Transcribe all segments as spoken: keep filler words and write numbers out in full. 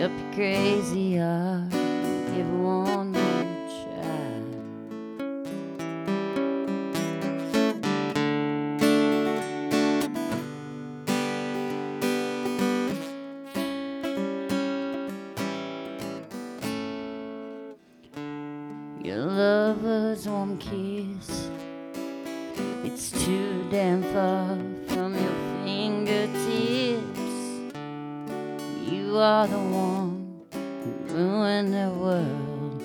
up your crazy heart, give it one more try. Your lover's warm kiss, it's too damn far from your fingertips. You are the one who ruined their world.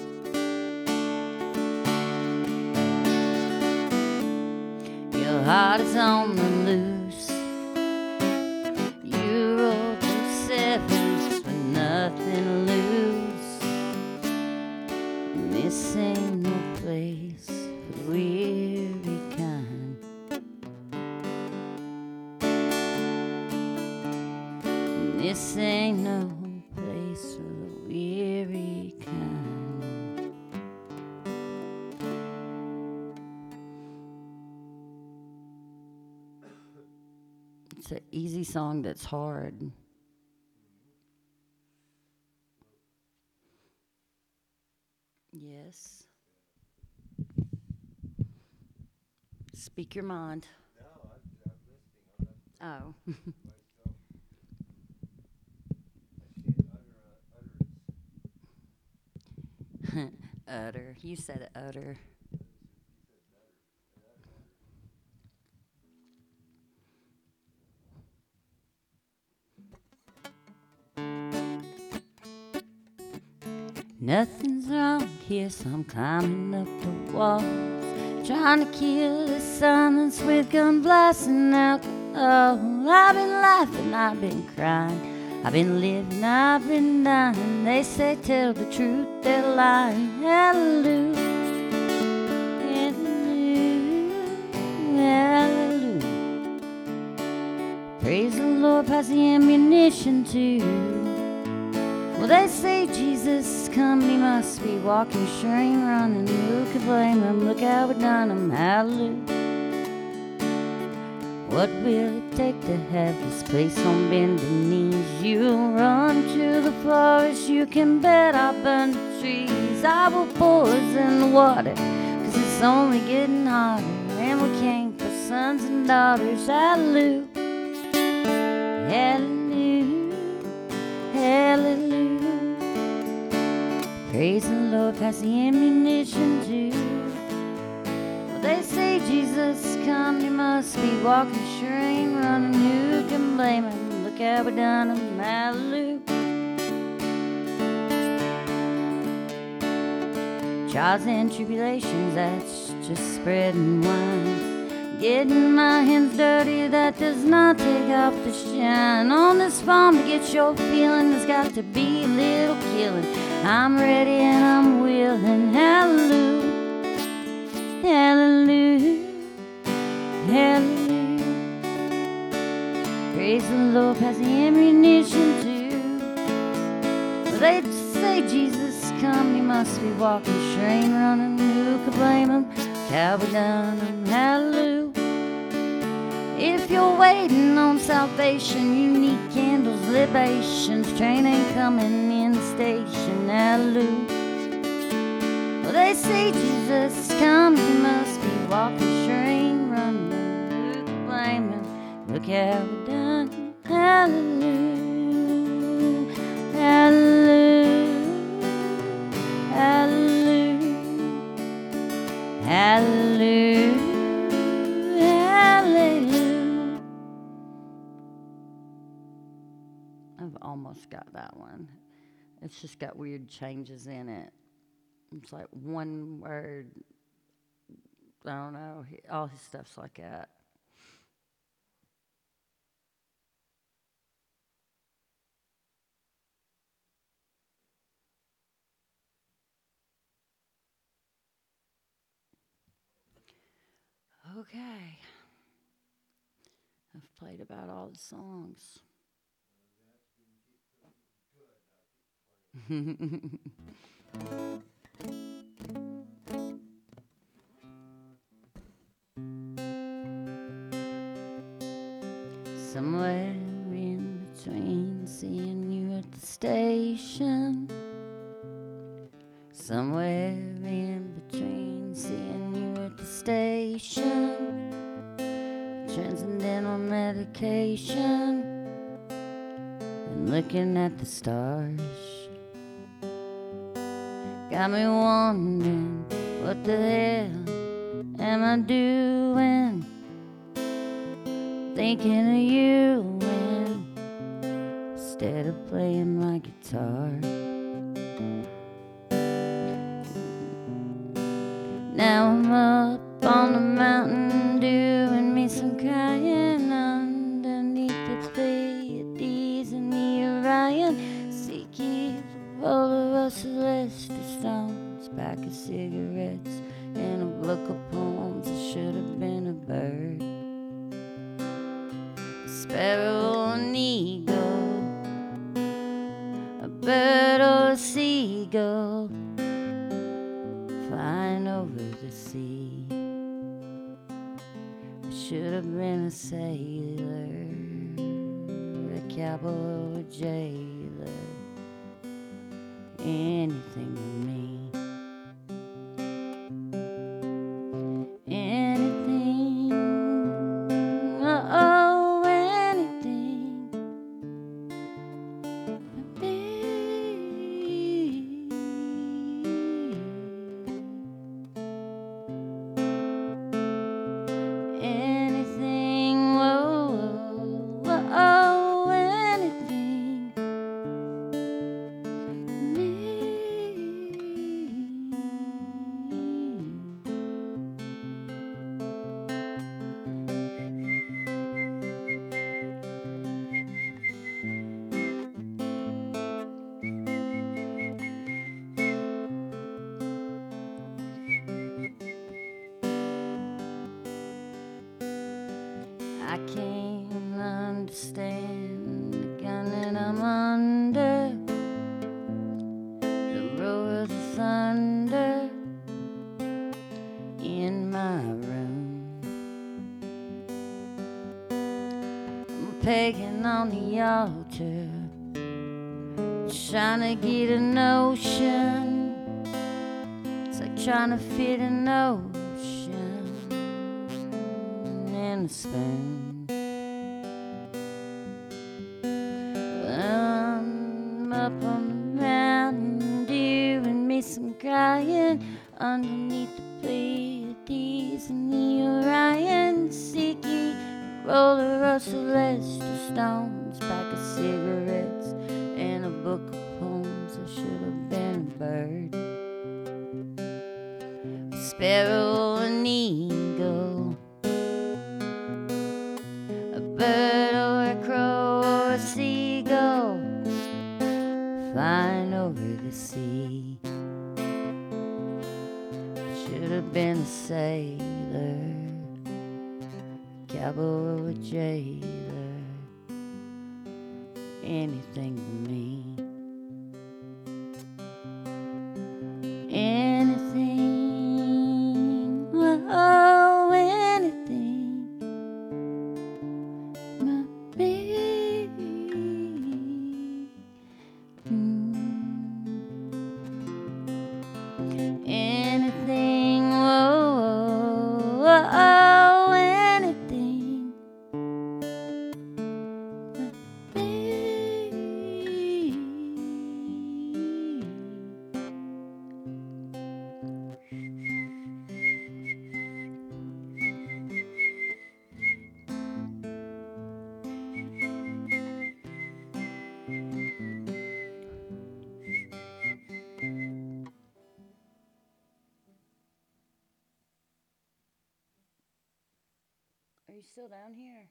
Your heart is on the loose. You rolled through sevens with nothing to lose. And this ain't no place for the weary kind. And this ain't no place for the weary kind. It's an easy song that's hard. Yes. Speak your mind. No, I'm, I'm listening. I'm not Oh. myself. I can't utter, Utter. You said it, utter. Nothing's wrong here, so I'm climbing up the walls, trying to kill the silence with gun blasting alcohol. I've been laughing, I've been crying, I've been living, I've been dying. They say tell the truth, they're lying. Hallelujah, hallelujah, hallelujah. Praise the Lord, pass the ammunition too. Well, they say Jesus come, he must be walking, sure ain't running. Who could blame him? Look how we done him. Hallelujah. What will it take to have this place on bended knees? You'll run to the forest, you can bet I'll burn the trees. I will poison the water, cause it's only getting hotter. And we came for sons and daughters. Hallelujah. Hallelujah. Hallelujah. Praise the Lord, pass the ammunition too. Well, they say Jesus come, he must be walking, sure ain't running. Who can blame him? Look how we done him. Hallelujah. Trials and tribulations, that's just spreading wine. Getting my hands dirty, that does not take off the shine. On this farm to get your feeling, there's got to be a little killing. I'm ready and I'm willing. Hallelujah, hallelujah, hallelujah. Praise the Lord, pass the ammunition too. Well, they say Jesus come, he must be walking, sure ain't running. Who could blame him? How we done him. Hallelujah. If you're waiting on salvation, you need candles, libations. Train ain't coming in the station. Hallelujah. Well, they say Jesus come, he must be walking, sure ain't running. Who could blame him? Look how we done him. Hallelujah. Hallelujah. Hallelujah. Hallelujah. Hallelujah. I've almost got that one. It's just got weird changes in it. It's like one word. I don't know. He, all his stuff's like that. Okay. I've played about all the songs. Somewhere in between seeing you at the station, somewhere in between seeing you at the station, transcendental medication, and looking at the stars. Got me wondering, what the hell am I doing? Thinking of you when, instead of playing my guitar. Now I'm up on the mountain doing me some crying underneath the Pleiades and the Orion. Seeking a roll of a Celeste stones, pack of cigarettes, and a book of poems. I should have been a bird, a sparrow, an eagle, a bird or a seagull, flying over the sea. I should have been a sailor, a cowboy or a jailer, anything to me. Anything, oh, anything but me. Anything, whoa, whoa, oh, anything me. I can't understand the gun that I'm under, the roar of the thunder in my room. I'm pegging on the altar, trying to get a notion. It's like trying to fit an ocean in a spoon. I'm up on the mountain doing me some crying underneath the Pleiades and the Orion. Seeking roller of Celeste stones, pack of cigarettes, and a book of poems. I should have been a bird, a sparrow, an eagle, a bird or a crow or a seagull, flying over the sea. Should have been a sailor, cowboy or a jailer, anything to me. Anything, oh, anything but me. Mm. Anything, oh, oh, oh, anything but me. Are you still down here?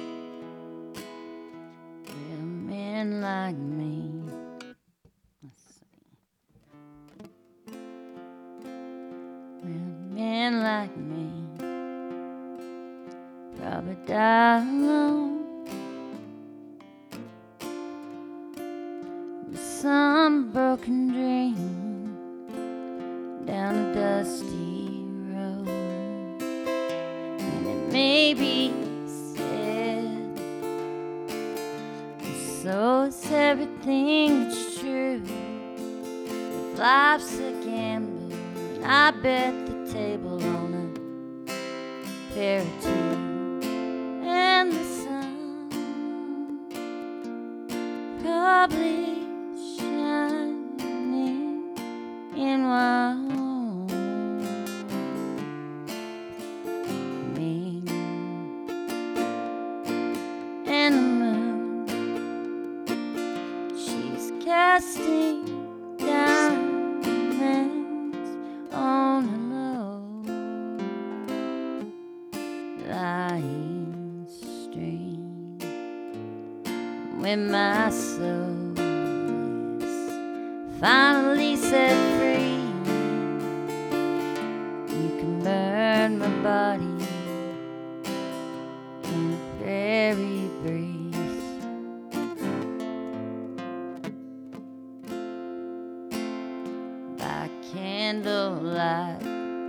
Well, men like me, let's and like me probably die alone with some broken dream down a dusty road. And it may be said, so is everything that's true. If life's a gamble, and I bet the table on a pair of two. And the sun probably shining in Wyoming. And the moon, she's casting diamonds on a low lying stream. When my soul is finally set free, you can burn my body in a prairie breeze. By candlelight,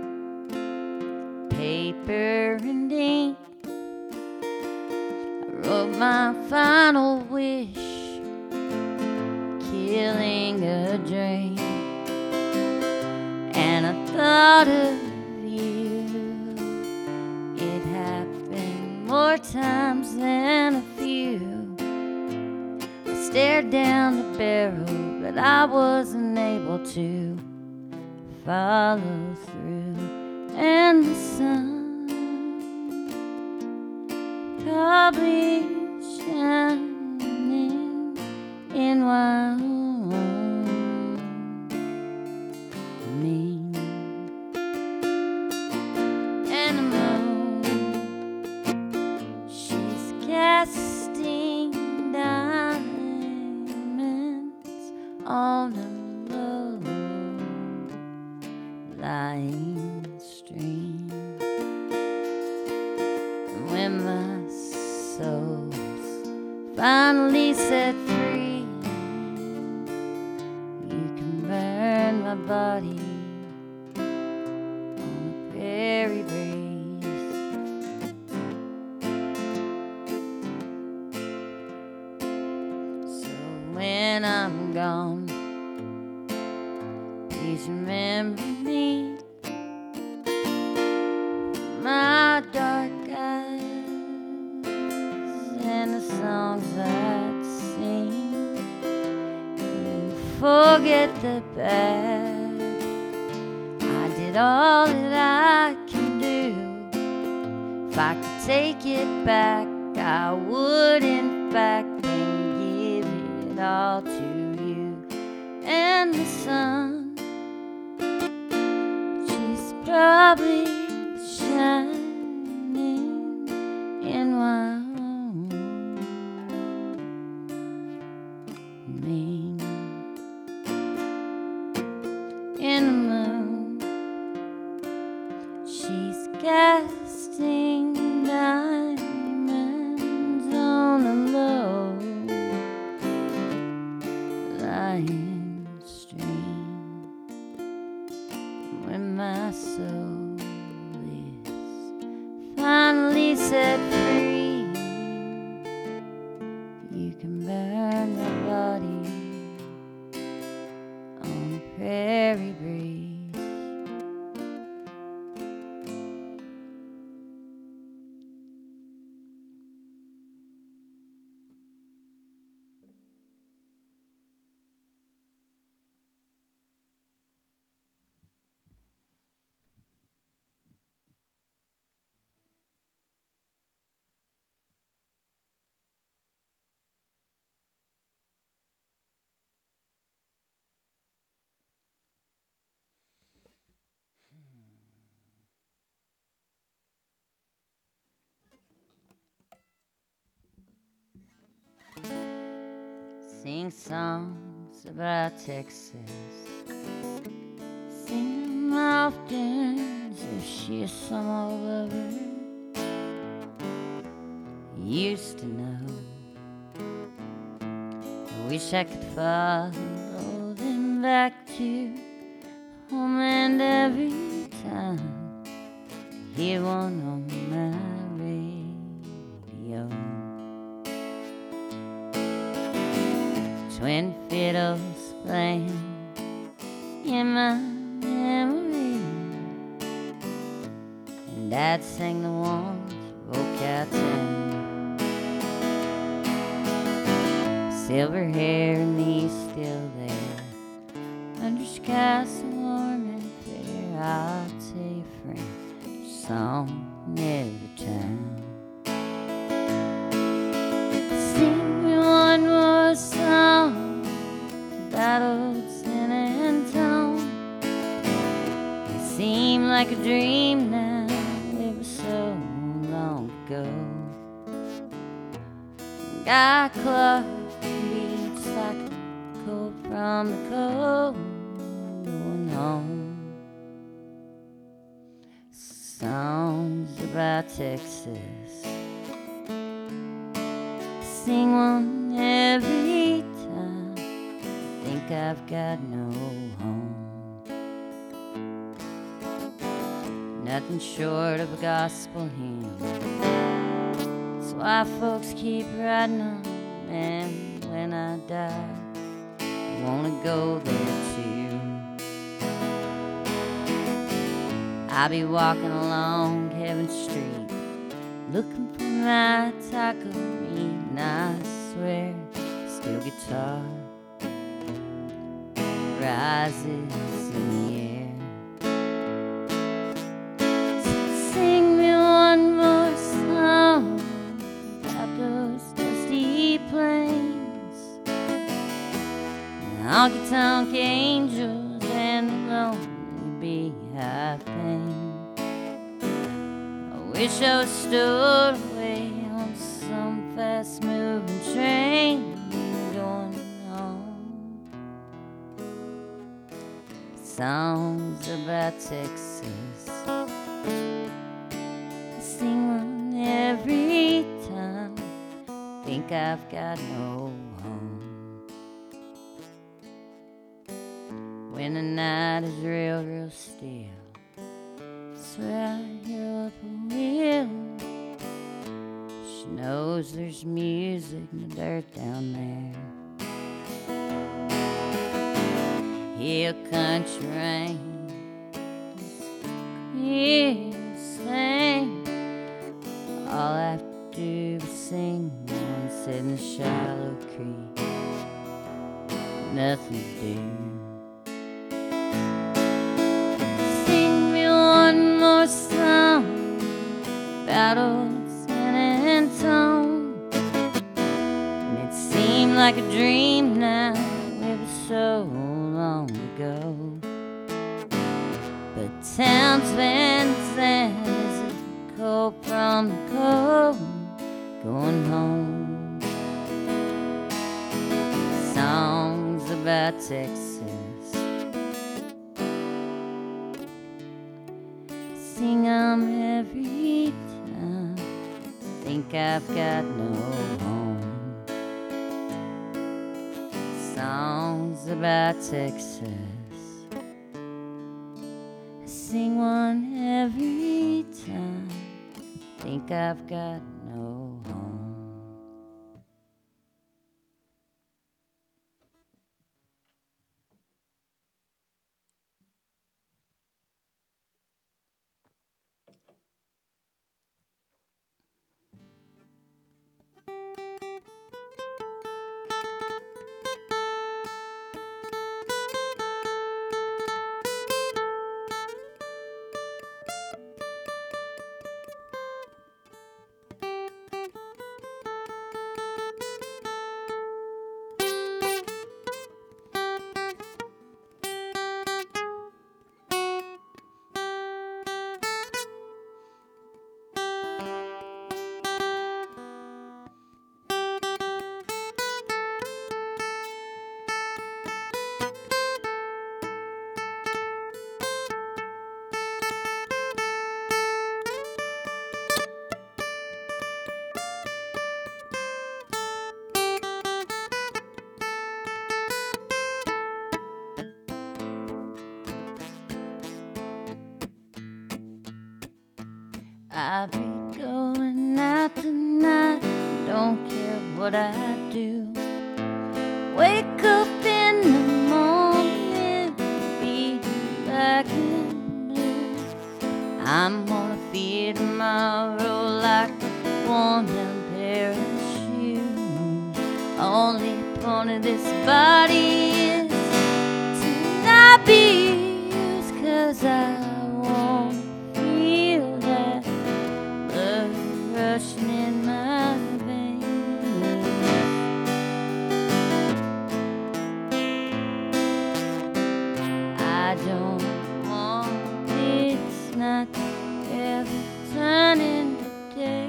paper and ink, I wrote my final wish, killing a dream. And I thought of you, it happened more times than a few. I stared down the barrel, but I wasn't able to follow through. And the sun probably shining in Wyoming. And the moon, she's casting diamonds on a low lying stream. And when my soul's finally set free, you can burn my body on a prairie breeze. So when I'm gone, please remember me, my dark eyes and the songs I'd sing, and forget the bad. I did all that I can do. If I could take it back, I would in fact and give it all to you. And the sun, she's probably shining in Wyoming. In the moon, she's casting diamonds on a low lying stream. When my soul is finally set free, you can burn my body on a prairie breeze. Sing songs about Texas, sing them often so you some old lover used to know. I wish I could follow them back to home, and every time I hear one on my radio, twin fiddles playing in my memory, and Dad sang the ones that broke out town. Silver hair and me still there, under skies so warm and fair. I'll tell you, friend, a song every time. Sing me one more song about old San Antone. It seemed like a dream now, it was so long ago. Guy Clark beats like a cold from the cold, going home. Songs about Texas, sing one every time. Think I've got no home. Nothing short of a gospel hymn, that's why folks keep writing them. And when I die, I wanna go there too. I'll be walking along Heaven Street, looking for my taco meat, and I swear, steel guitar rises in the air. So sing me one more song about those dusty plains, the honky-tonk angels and the lonely beehive pain. I wish I was stowed away on some fast-moving train going home. Songs about Texas, I sing one every time. Think I've got no home. When the night is real, real still, swear I hear whippoorwill. She knows there's music in the dirt down there. Hill country rain, clear sing. All I have to do is sing one sit in the shallow creek, nothing to do. Sing me one more song about old San Antone. And it seemed like a dream now, it was so long ago. But Townsend is a cold from the cold, going home. Songs about Texas, sing 'em every time. Think I've got no home. Songs about Texas, sing one every time. Think I've got no home. I'll be going out tonight, don't care what I do. Wake up in the morning, be black and blue. I'm gonna feel tomorrow like a worn-down pair of shoes. Only point of this body is to not be used, 'cause I won't feel that blood rushing in my veins. I don't want this night ever turning to day.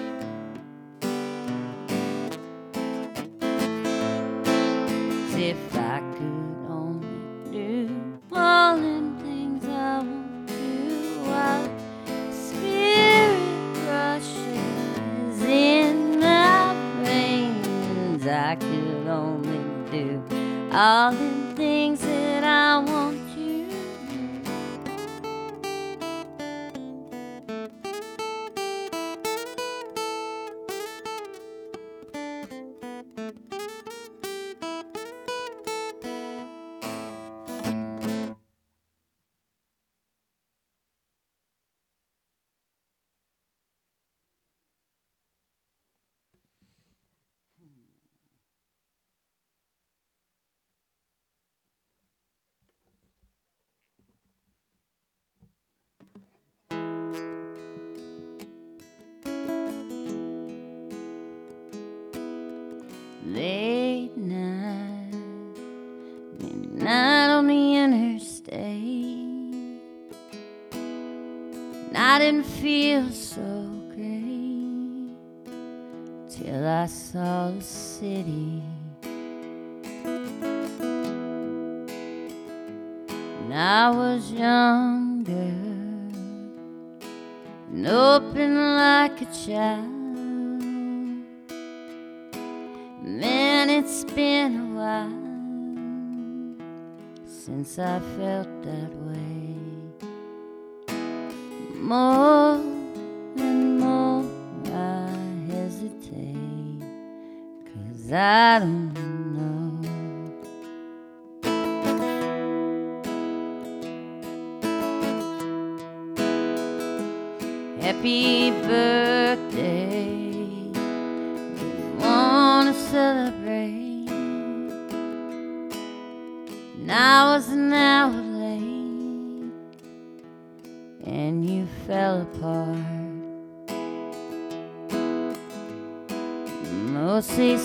If I could only do all them things I won't do, while spirit rushes in my veins. I could only do all them things that I want to do. Late night, midnight on the interstate, and I didn't feel so great till I saw the city. And I was younger and open like a child. Man, it's been a while since I felt that way. More and more I hesitate, 'cause I don't know. Happy birthday, wanna celebrate, and I was an hour late, and you fell apart. Mostly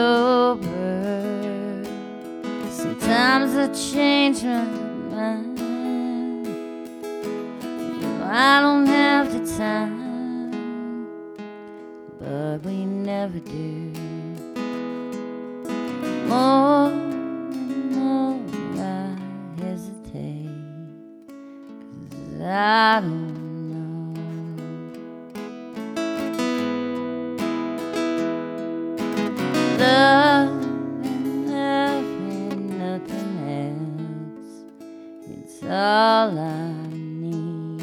sober, sometimes I change my mind. I don't have the time, but we never do. More and more I hesitate, 'cause I don't know. Love and love and nothing else, it's all I need.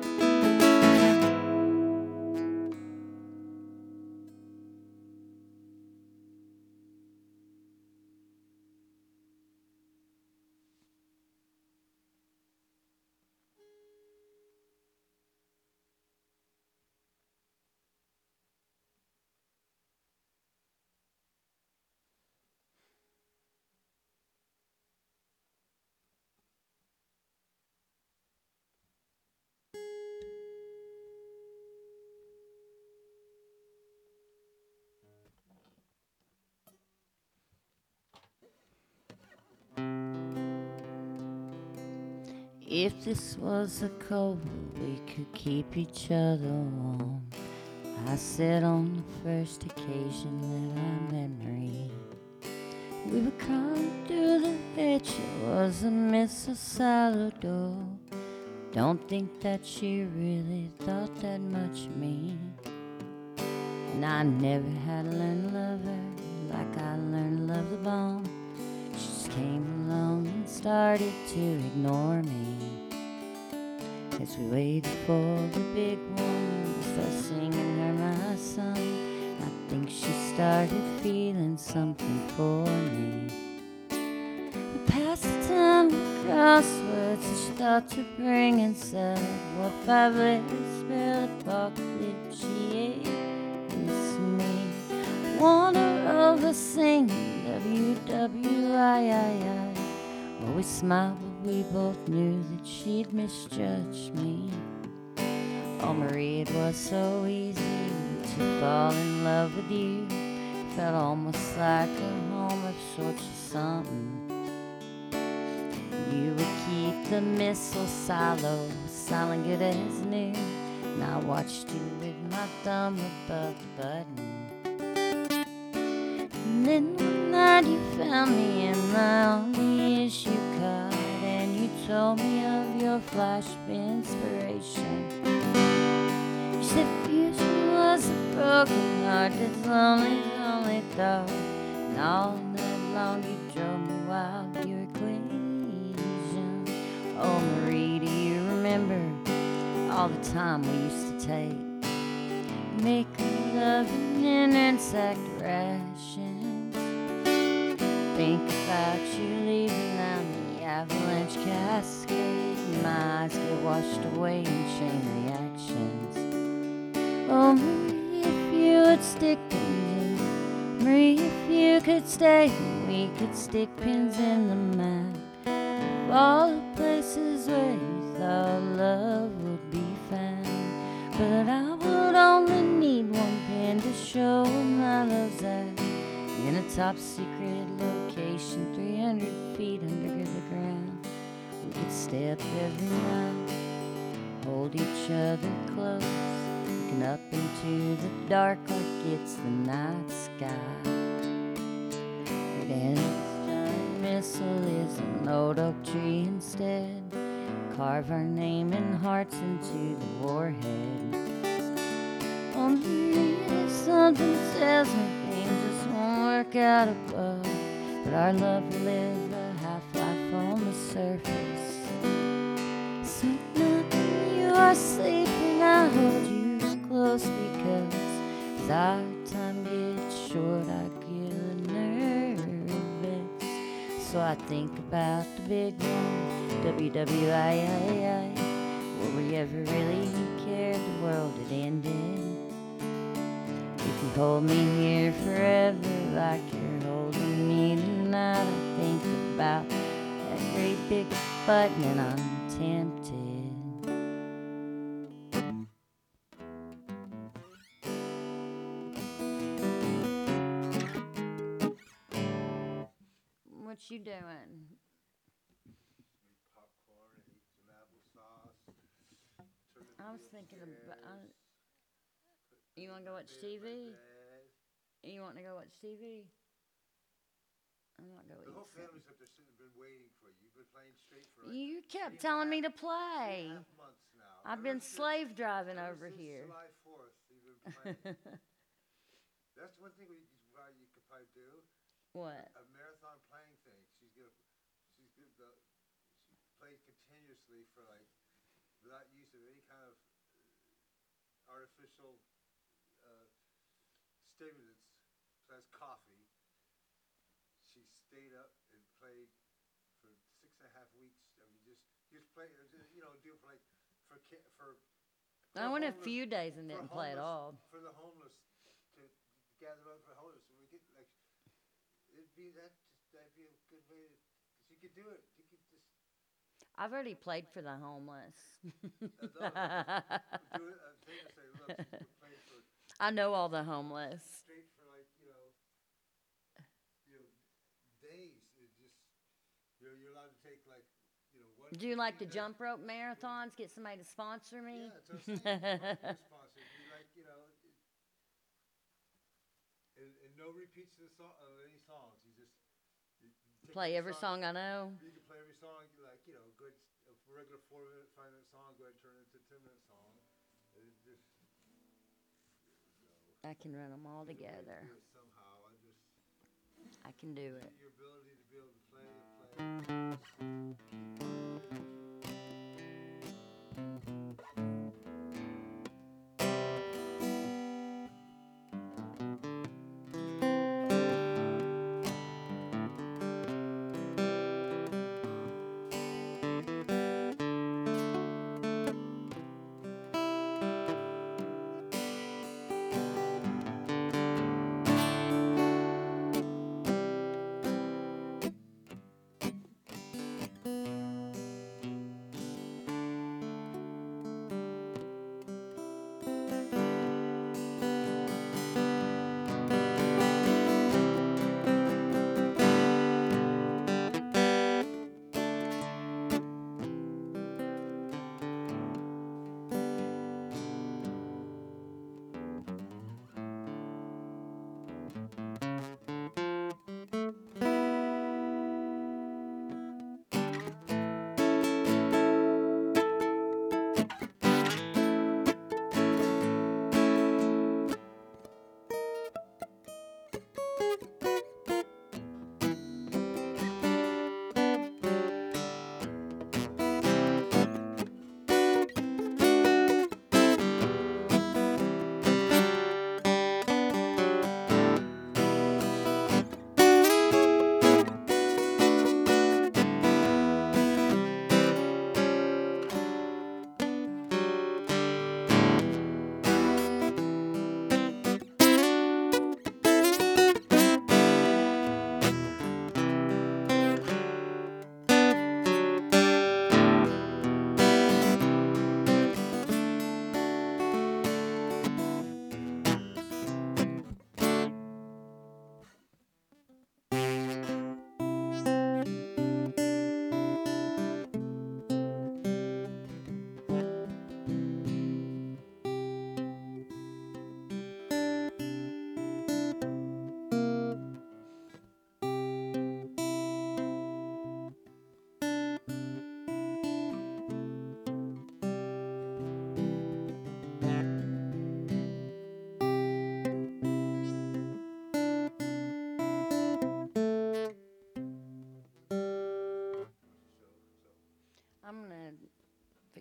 If this was a cold, we could keep each other warm. I said on the first occasion that I met Marie, we were crawling through the hedge. It was a miss of sourdough. Don't think that she really thought that much of me. And I never had to learn to love her like I learned to love the bomb. She just came along and started to ignore me as we waited for the big one. start singing her my song. I think she started feeling something for me. We passed the time with crosswords and she thought to bring and said, what five letters spell apocalypse she ate with me. Wonder over singing W W I I I. Oh, we smiled, but we both knew that she'd misjudged me. Oh, Marie, it was so easy to fall in love with you. Felt almost like a home of sorts of something. You would keep the missile silo silent good as new, and I watched you with my thumb above the button. And then one night you found me in my only issue card, and you told me of your flash of inspiration. You said fusion was a broken heart that's lonely, lonely thought. And all night long you drove me wild, your equation. Oh, Marie, do you remember all the time we used to take? Make love in insect rations. Think about you leaving down the avalanche cascade. My eyes get washed away in chain reactions. Oh, Marie, if you would stick pins in, Marie, if you could stay, we could stick pins in the map of all the places where you thought love would be found. But I would only need one pin to show where my love's at, in a top secret location, three hundred feet under the ground. We could stay up every night, hold each other close, looking up into the dark like it's the night sky. But then this giant missile is an old oak tree instead. Carve our name and hearts into the warhead. Oh, Maria, something tells me things just won't work out above, but our love will live a half-life on the surface. So at night when you are sleeping, I hold you close because as our time gets short, I get nervous. So I think about the big one, W W I I I. Will we ever really care if the world had ended? If you hold me here forever like you're holding me tonight, I think about that great big button and I'm tempted. What you doing? Popcorn and eat some applesauce. Turn the I was T V thinking upstairs, about. Uh, put you want to go my watch bed- T my V? bed. You want to go watch T V? I'm not going The to whole eat something. family's up there sitting, been waiting for you. You've been playing straight for like You three kept and a telling me half- to three play. and a half months now. I've Ever been since- slave driving ever over since here. July fourth, you've been playing. That's one thing we you, probably, you could probably do. What? A marathon playing thing. She's gonna, she's gonna, the, she played continuously for like, without use of any kind of uh, artificial uh, stimulants, besides coffee. She stayed up and played for six and a half weeks. I mean, just just play, you know, do it for like for ki- for. for I went a homeless- few days and for didn't play at homeless- all. For the homeless to, to gather up for homeless, and we get like it'd be that just that'd be a good way to. Cause you could do it. You could just I've already played for the homeless. uh, no, do it. I'm saying to say, look, she's been playing for I know all the homeless. straight for like you know, you know, days. It just you're you're allowed to take like you know one. Do you like the fifteen jump rope marathons? Get somebody to sponsor me? Yeah, that's what I'm saying. You're a sponsor. Be like you know, it- and, and no repeats of the song of any songs. You just you, you take Play every song I know. You can play every song like you know, good a regular four minute, five minute song. Go ahead and turn it into a ten minute song. And it just I can run them all together. do it somehow. I just I can do it. your ability to be able to play play.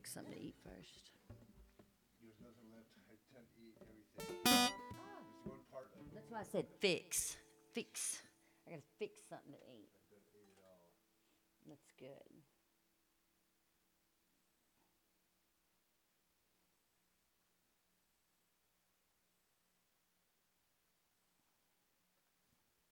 fix something to eat first. There's nothing left. I tend to eat everything. There's one part of That's why I said fix. Fix. I gotta fix something to eat. I don't eat it all. That's good.